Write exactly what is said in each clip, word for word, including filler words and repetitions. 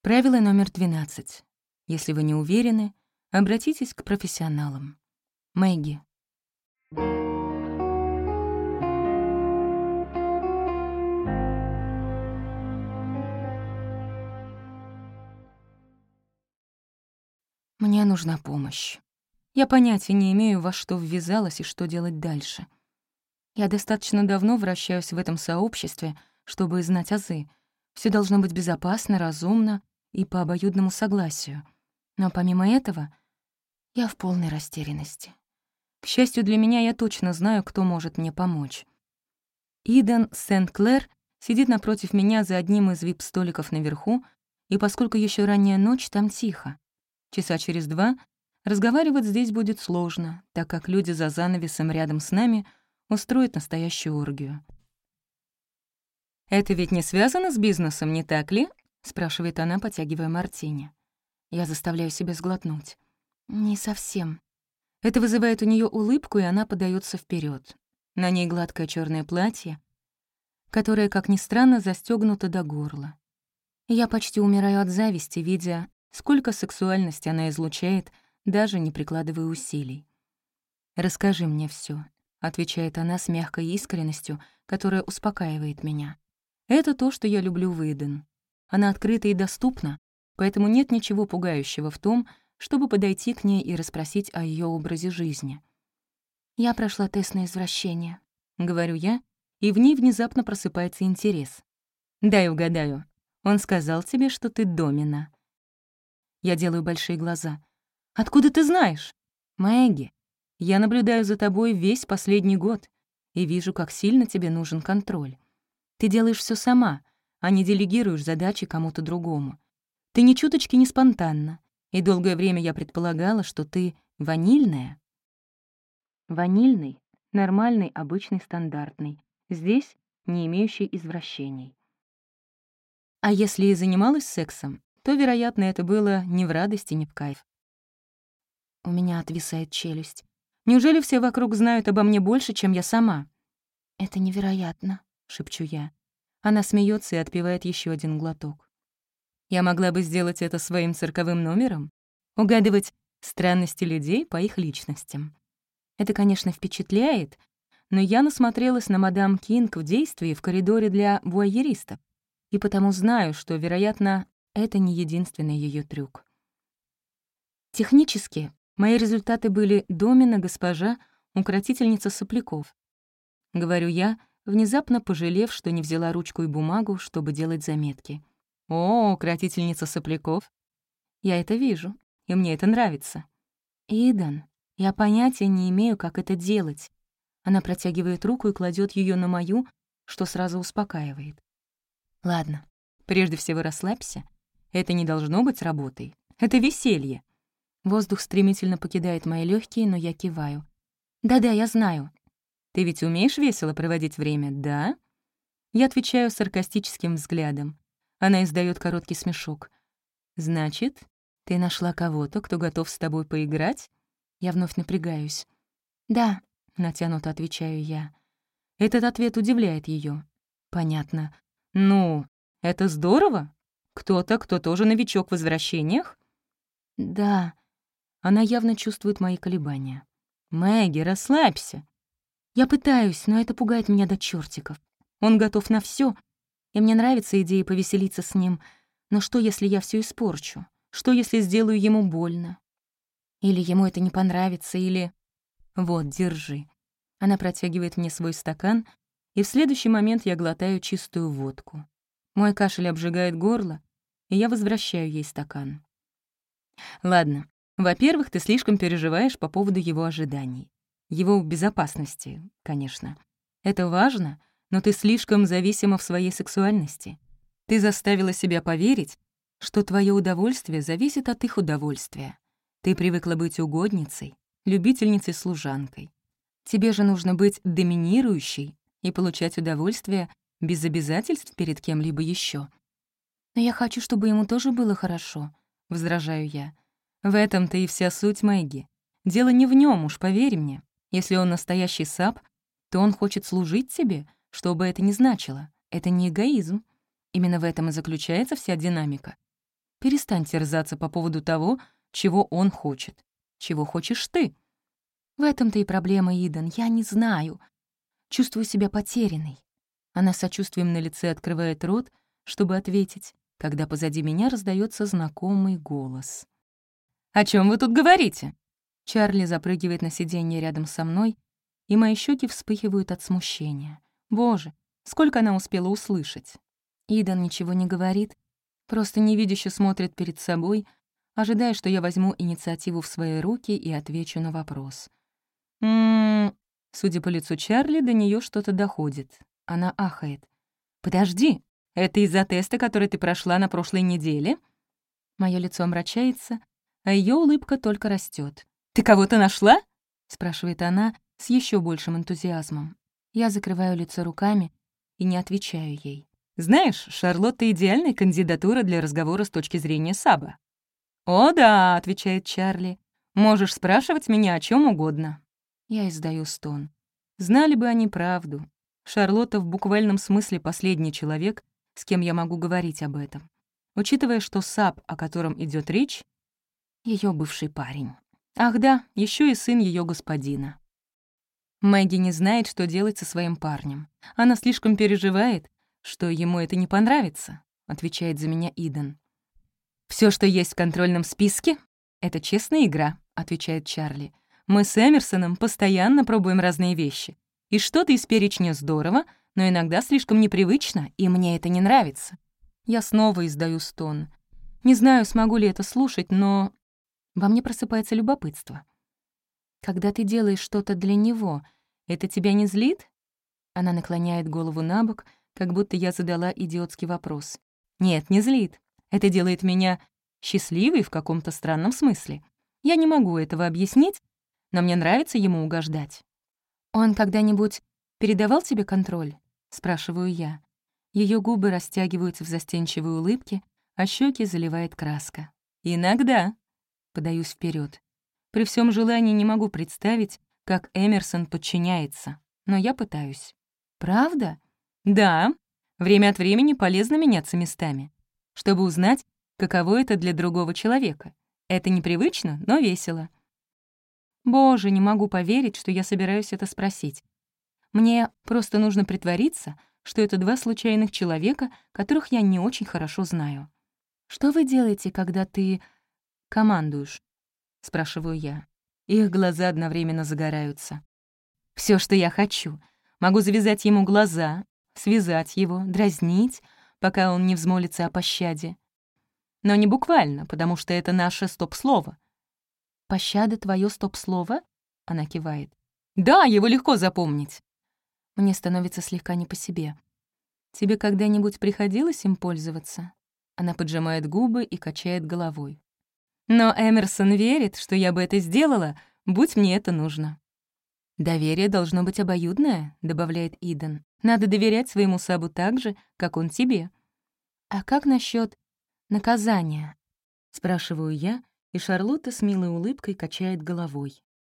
Правило номер двенадцать. Если вы не уверены, обратитесь к профессионалам. Мэгги. Мне нужна помощь. Я понятия не имею, во что ввязалась и что делать дальше. Я достаточно давно вращаюсь в этом сообществе, чтобы знать азы. Все должно быть безопасно, разумно и по обоюдному согласию. Но помимо этого, я в полной растерянности. К счастью для меня, я точно знаю, кто может мне помочь. Иден Сент-Клэр сидит напротив меня за одним из вип-столиков наверху, и поскольку еще ранняя ночь, там тихо. Часа через два разговаривать здесь будет сложно, так как люди за занавесом рядом с нами устроят настоящую оргию. «Это ведь не связано с бизнесом, не так ли?» — спрашивает она, потягивая мартини. Я заставляю себя сглотнуть. «Не совсем». Это вызывает у нее улыбку, и она подается вперед. На ней гладкое черное платье, которое, как ни странно, застегнуто до горла. Я почти умираю от зависти, видя, сколько сексуальности она излучает, даже не прикладывая усилий. «Расскажи мне все, отвечает она с мягкой искренностью, которая успокаивает меня. Это то, что я люблю в Иден. Она открыта и доступна, поэтому нет ничего пугающего в том, чтобы подойти к ней и расспросить о ее образе жизни. «Я прошла тест на извращение», — говорю я, и в ней внезапно просыпается интерес. «Дай угадаю. Он сказал тебе, что ты домина». Я делаю большие глаза. «Откуда ты знаешь?» «Мэгги, я наблюдаю за тобой весь последний год и вижу, как сильно тебе нужен контроль. Ты делаешь все сама, а не делегируешь задачи кому-то другому. Ты ни чуточки не спонтанна, и долгое время я предполагала, что ты ванильная». Ванильный — нормальный, обычный, стандартный. Здесь не имеющий извращений. А если и занималась сексом, то, вероятно, это было не в радости, не в кайф. У меня отвисает челюсть. Неужели все вокруг знают обо мне больше, чем я сама? «Это невероятно», — шепчу я. Она смеется и отпивает еще один глоток. Я могла бы сделать это своим цирковым номером, угадывать странности людей по их личностям. Это, конечно, впечатляет, но я насмотрелась на мадам Кинг в действии в коридоре для вуайеристов, и потому знаю, что, вероятно, это не единственный ее трюк. Технически мои результаты были домина госпожа, укротительница сопляков. Говорю я, внезапно пожалев, что не взяла ручку и бумагу, чтобы делать заметки. «О, укротительница сопляков! Я это вижу, и мне это нравится». «Иден, я понятия не имею, как это делать». Она протягивает руку и кладет ее на мою, что сразу успокаивает. «Ладно, прежде всего расслабься. Это не должно быть работой. Это веселье». Воздух стремительно покидает мои легкие, но я киваю. «Да-да, я знаю». «Ты ведь умеешь весело проводить время, да?» Я отвечаю саркастическим взглядом. Она издает короткий смешок. «Значит, ты нашла кого-то, кто готов с тобой поиграть?» Я вновь напрягаюсь. «Да», — натянуто отвечаю я. Этот ответ удивляет ее. «Понятно. Ну, это здорово. Кто-то, кто тоже новичок в возвращениях?» «Да». Она явно чувствует мои колебания. «Мэгги, расслабься». Я пытаюсь, но это пугает меня до чертиков. Он готов на все, и мне нравится идея повеселиться с ним. Но что, если я все испорчу? Что, если сделаю ему больно? Или ему это не понравится, или... Вот, держи. Она протягивает мне свой стакан, и в следующий момент я глотаю чистую водку. Мой кашель обжигает горло, и я возвращаю ей стакан. Ладно, во-первых, ты слишком переживаешь по поводу его ожиданий. Его безопасности, конечно. Это важно, но ты слишком зависима в своей сексуальности. Ты заставила себя поверить, что твое удовольствие зависит от их удовольствия. Ты привыкла быть угодницей, любительницей-служанкой. Тебе же нужно быть доминирующей и получать удовольствие без обязательств перед кем-либо еще. «Но я хочу, чтобы ему тоже было хорошо», — возражаю я. «В этом-то и вся суть, Мэгги. Дело не в нем, уж поверь мне. Если он настоящий сап, то он хочет служить тебе, что бы это ни значило. Это не эгоизм. Именно в этом и заключается вся динамика. Перестань терзаться по поводу того, чего он хочет. Чего хочешь ты? В этом-то и проблема, Идан. Я не знаю. Чувствую себя потерянной. Она с сочувствием на лице открывает рот, чтобы ответить, когда позади меня раздается знакомый голос. «О чем вы тут говорите?» Чарли запрыгивает на сиденье рядом со мной, и мои щеки вспыхивают от смущения. Боже, сколько она успела услышать. Идан ничего не говорит, просто невидяще смотрит перед собой, ожидая, что я возьму инициативу в свои руки и отвечу на вопрос. «М-м-м...» Судя по лицу Чарли, до нее что-то доходит. Она ахает. «Подожди, это из-за теста, который ты прошла на прошлой неделе?» Моё лицо омрачается, а ее улыбка только растет. «Ты кого-то нашла?» — спрашивает она с еще большим энтузиазмом. Я закрываю лицо руками и не отвечаю ей. «Знаешь, Шарлотта — идеальная кандидатура для разговора с точки зрения Саба». «О да», — отвечает Чарли, — «можешь спрашивать меня о чем угодно». Я издаю стон. Знали бы они правду. Шарлотта в буквальном смысле последний человек, с кем я могу говорить об этом. Учитывая, что Саб, о котором идет речь, ее бывший парень. Ах да, еще и сын ее господина. Мэгги не знает, что делать со своим парнем. Она слишком переживает, что ему это не понравится, отвечает за меня Идан. Все, что есть в контрольном списке, — это честная игра, отвечает Чарли. Мы с Эмерсоном постоянно пробуем разные вещи. И что-то из перечня здорово, но иногда слишком непривычно, и мне это не нравится. Я снова издаю стон. Не знаю, смогу ли это слушать, но во мне просыпается любопытство. Когда ты делаешь что-то для него, это тебя не злит? Она наклоняет голову набок, как будто я задала идиотский вопрос. Нет, не злит. Это делает меня счастливой в каком-то странном смысле. Я не могу этого объяснить, но мне нравится ему угождать. «Он когда-нибудь передавал тебе контроль?» — спрашиваю я. Ее губы растягиваются в застенчивой улыбке, а щеки заливает краска. «Иногда», — подаюсь вперед. При всем желании не могу представить, как Эмерсон подчиняется, но я пытаюсь. «Правда?» «Да. Время от времени полезно меняться местами, чтобы узнать, каково это для другого человека. Это непривычно, но весело». Боже, не могу поверить, что я собираюсь это спросить. Мне просто нужно притвориться, что это два случайных человека, которых я не очень хорошо знаю. «Что вы делаете, когда ты командуешь?» — спрашиваю я. Их глаза одновременно загораются. Все, что я хочу. Могу завязать ему глаза, связать его, дразнить, пока он не взмолится о пощаде. Но не буквально, потому что это наше стоп-слово. «Пощада — твое стоп-слово?» — она кивает. «Да, его легко запомнить». Мне становится слегка не по себе. «Тебе когда-нибудь приходилось им пользоваться?» Она поджимает губы и качает головой. «Но Эмерсон верит, что я бы это сделала, будь мне это нужно». «Доверие должно быть обоюдное», — добавляет Идан. «Надо доверять своему Сабу так же, как он тебе». «А как насчет наказания?» — спрашиваю я, и Шарлотта с милой улыбкой качает головой.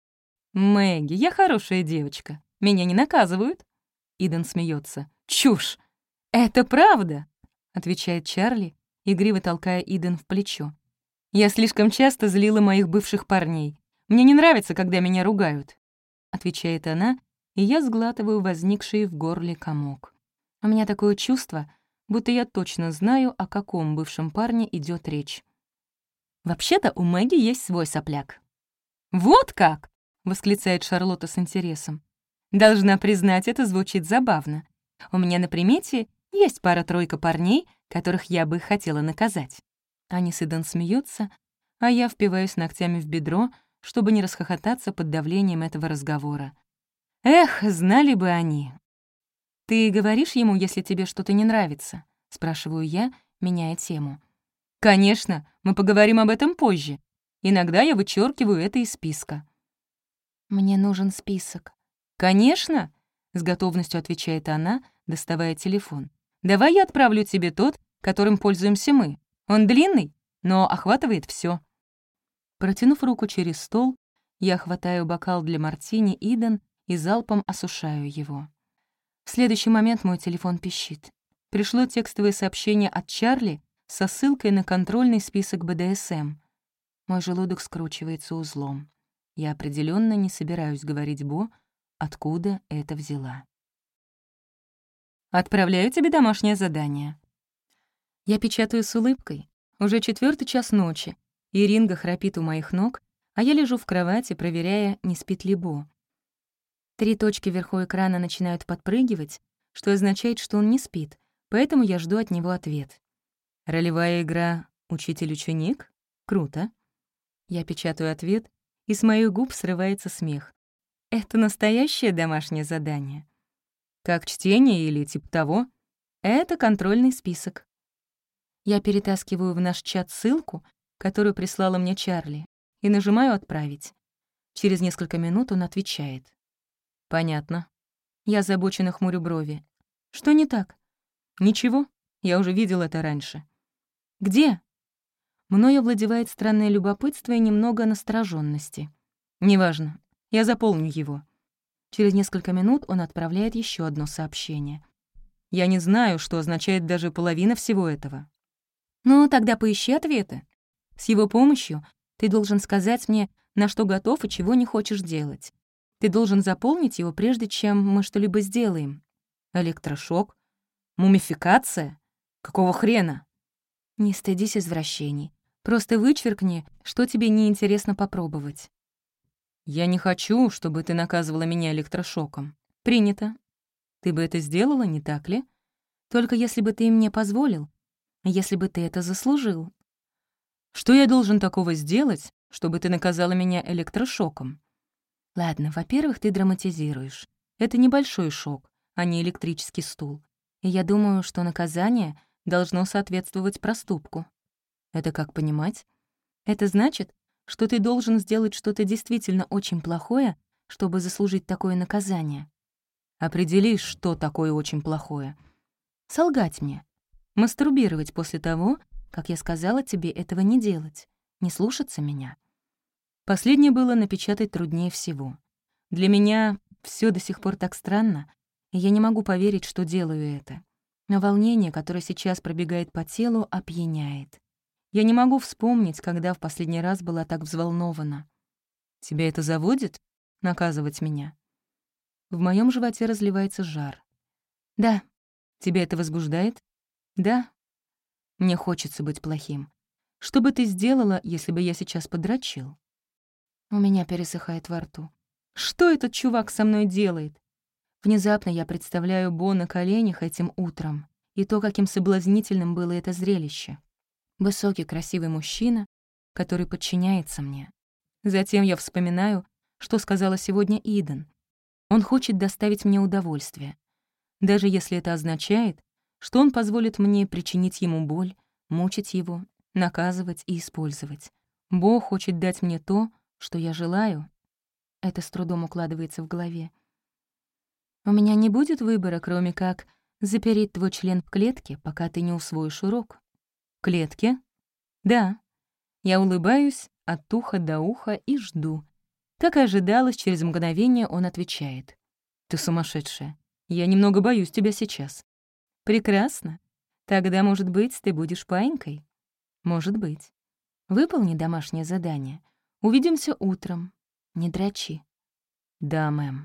«Мэгги, я хорошая девочка. Меня не наказывают?» Идан смеется. «Чушь! Это правда!» — отвечает Чарли, игриво толкая Идан в плечо. «Я слишком часто злила моих бывших парней. Мне не нравится, когда меня ругают», — отвечает она, и я сглатываю возникший в горле комок. У меня такое чувство, будто я точно знаю, о каком бывшем парне идет речь. «Вообще-то у Мэгги есть свой сопляк». «Вот как!» — восклицает Шарлотта с интересом. «Должна признать, это звучит забавно. У меня на примете есть пара-тройка парней, которых я бы хотела наказать». Они с Идан смеются, а я впиваюсь ногтями в бедро, чтобы не расхохотаться под давлением этого разговора. Эх, знали бы они. «Ты говоришь ему, если тебе что-то не нравится?» — спрашиваю я, меняя тему. «Конечно, мы поговорим об этом позже. Иногда я вычеркиваю это из списка». «Мне нужен список». «Конечно», — с готовностью отвечает она, доставая телефон. «Давай я отправлю тебе тот, которым пользуемся мы. Он длинный, но охватывает все. Протянув руку через стол, я хватаю бокал для мартини Идан и залпом осушаю его. В следующий момент мой телефон пищит. Пришло текстовое сообщение от Чарли со ссылкой на контрольный список бэ дэ эс эм. Мой желудок скручивается узлом. Я определенно не собираюсь говорить Бо, откуда это взяла. «Отправляю тебе домашнее задание». Я печатаю с улыбкой. Уже четвертый час ночи, и Ринга храпит у моих ног, а я лежу в кровати, проверяя, не спит ли Бо. Три точки вверху экрана начинают подпрыгивать, что означает, что он не спит, поэтому я жду от него ответ. Ролевая игра «Учитель-ученик»? Круто. Я печатаю ответ, и с моих губ срывается смех. Это настоящее домашнее задание. Как чтение или типа того? Это контрольный список. Я перетаскиваю в наш чат ссылку, которую прислала мне Чарли, и нажимаю «Отправить». Через несколько минут он отвечает. «Понятно». Я озабоченно хмурю брови. «Что не так?» «Ничего, я уже видел это раньше». «Где?» Мною овладевает странное любопытство и немного настороженности. «Неважно, я заполню его». Через несколько минут он отправляет еще одно сообщение. «Я не знаю, что означает даже половина всего этого». «Ну, тогда поищи ответы. С его помощью ты должен сказать мне, на что готов и чего не хочешь делать. Ты должен заполнить его, прежде чем мы что-либо сделаем. Электрошок? Мумификация? Какого хрена?» «Не стыдись извращений. Просто вычеркни, что тебе неинтересно попробовать». «Я не хочу, чтобы ты наказывала меня электрошоком». «Принято. Ты бы это сделала, не так ли? Только если бы ты мне позволил, если бы ты это заслужил». «Что я должен такого сделать, чтобы ты наказала меня электрошоком?» «Ладно, во-первых, ты драматизируешь. Это небольшой шок, а не электрический стул. И я думаю, что наказание должно соответствовать проступку». «Это как понимать?» «Это значит, что ты должен сделать что-то действительно очень плохое, чтобы заслужить такое наказание». «Определи, что такое очень плохое». «Солгать мне. Мастурбировать после того, как я сказала тебе этого не делать. Не слушаться меня». Последнее было напечатать труднее всего. Для меня все до сих пор так странно, и я не могу поверить, что делаю это. Но волнение, которое сейчас пробегает по телу, опьяняет. Я не могу вспомнить, когда в последний раз была так взволнована. «Тебя это заводит? Наказывать меня?» В моем животе разливается жар. «Да». «Тебя это возбуждает?» «Да». «Мне хочется быть плохим. Что бы ты сделала, если бы я сейчас подрочил?» У меня пересыхает во рту. Что этот чувак со мной делает? Внезапно я представляю Бо на коленях этим утром и то, каким соблазнительным было это зрелище. Высокий, красивый мужчина, который подчиняется мне. Затем я вспоминаю, что сказала сегодня Иден. Он хочет доставить мне удовольствие. Даже если это означает, что он позволит мне причинить ему боль, мучить его, наказывать и использовать. Бо хочет дать мне то, что я желаю. Это с трудом укладывается в голове. У меня не будет выбора, кроме как запереть твой член в клетке, пока ты не усвоишь урок. В клетке? Да. Я улыбаюсь от уха до уха и жду. Как и ожидалось, через мгновение он отвечает. Ты сумасшедшая. Я немного боюсь тебя сейчас. Прекрасно. Тогда, может быть, ты будешь паинькой? Может быть. Выполни домашнее задание. Увидимся утром. Не дрочи. Да, мэм.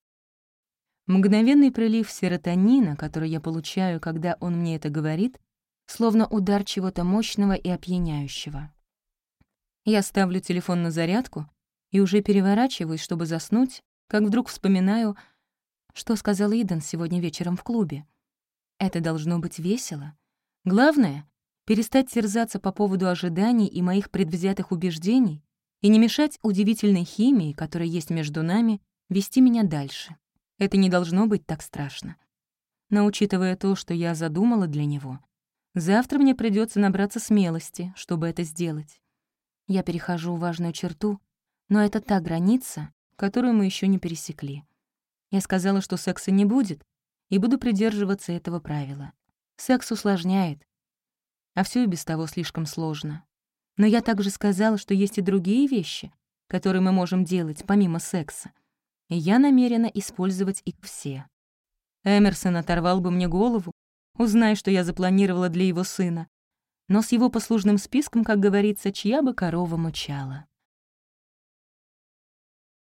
Мгновенный прилив серотонина, который я получаю, когда он мне это говорит, словно удар чего-то мощного и опьяняющего. Я ставлю телефон на зарядку и уже переворачиваюсь, чтобы заснуть, как вдруг вспоминаю, что сказал Иден сегодня вечером в клубе. Это должно быть весело. Главное — перестать терзаться по поводу ожиданий и моих предвзятых убеждений и не мешать удивительной химии, которая есть между нами, вести меня дальше. Это не должно быть так страшно. Но учитывая то, что я задумала для него, завтра мне придется набраться смелости, чтобы это сделать. Я перехожу важную черту, но это та граница, которую мы еще не пересекли. Я сказала, что секса не будет, и буду придерживаться этого правила. Секс усложняет, а все и без того слишком сложно. Но я также сказала, что есть и другие вещи, которые мы можем делать помимо секса, и я намерена использовать их все. Эмерсон оторвал бы мне голову, узнай, что я запланировала для его сына. Но с его послужным списком, как говорится, чья бы корова мычала.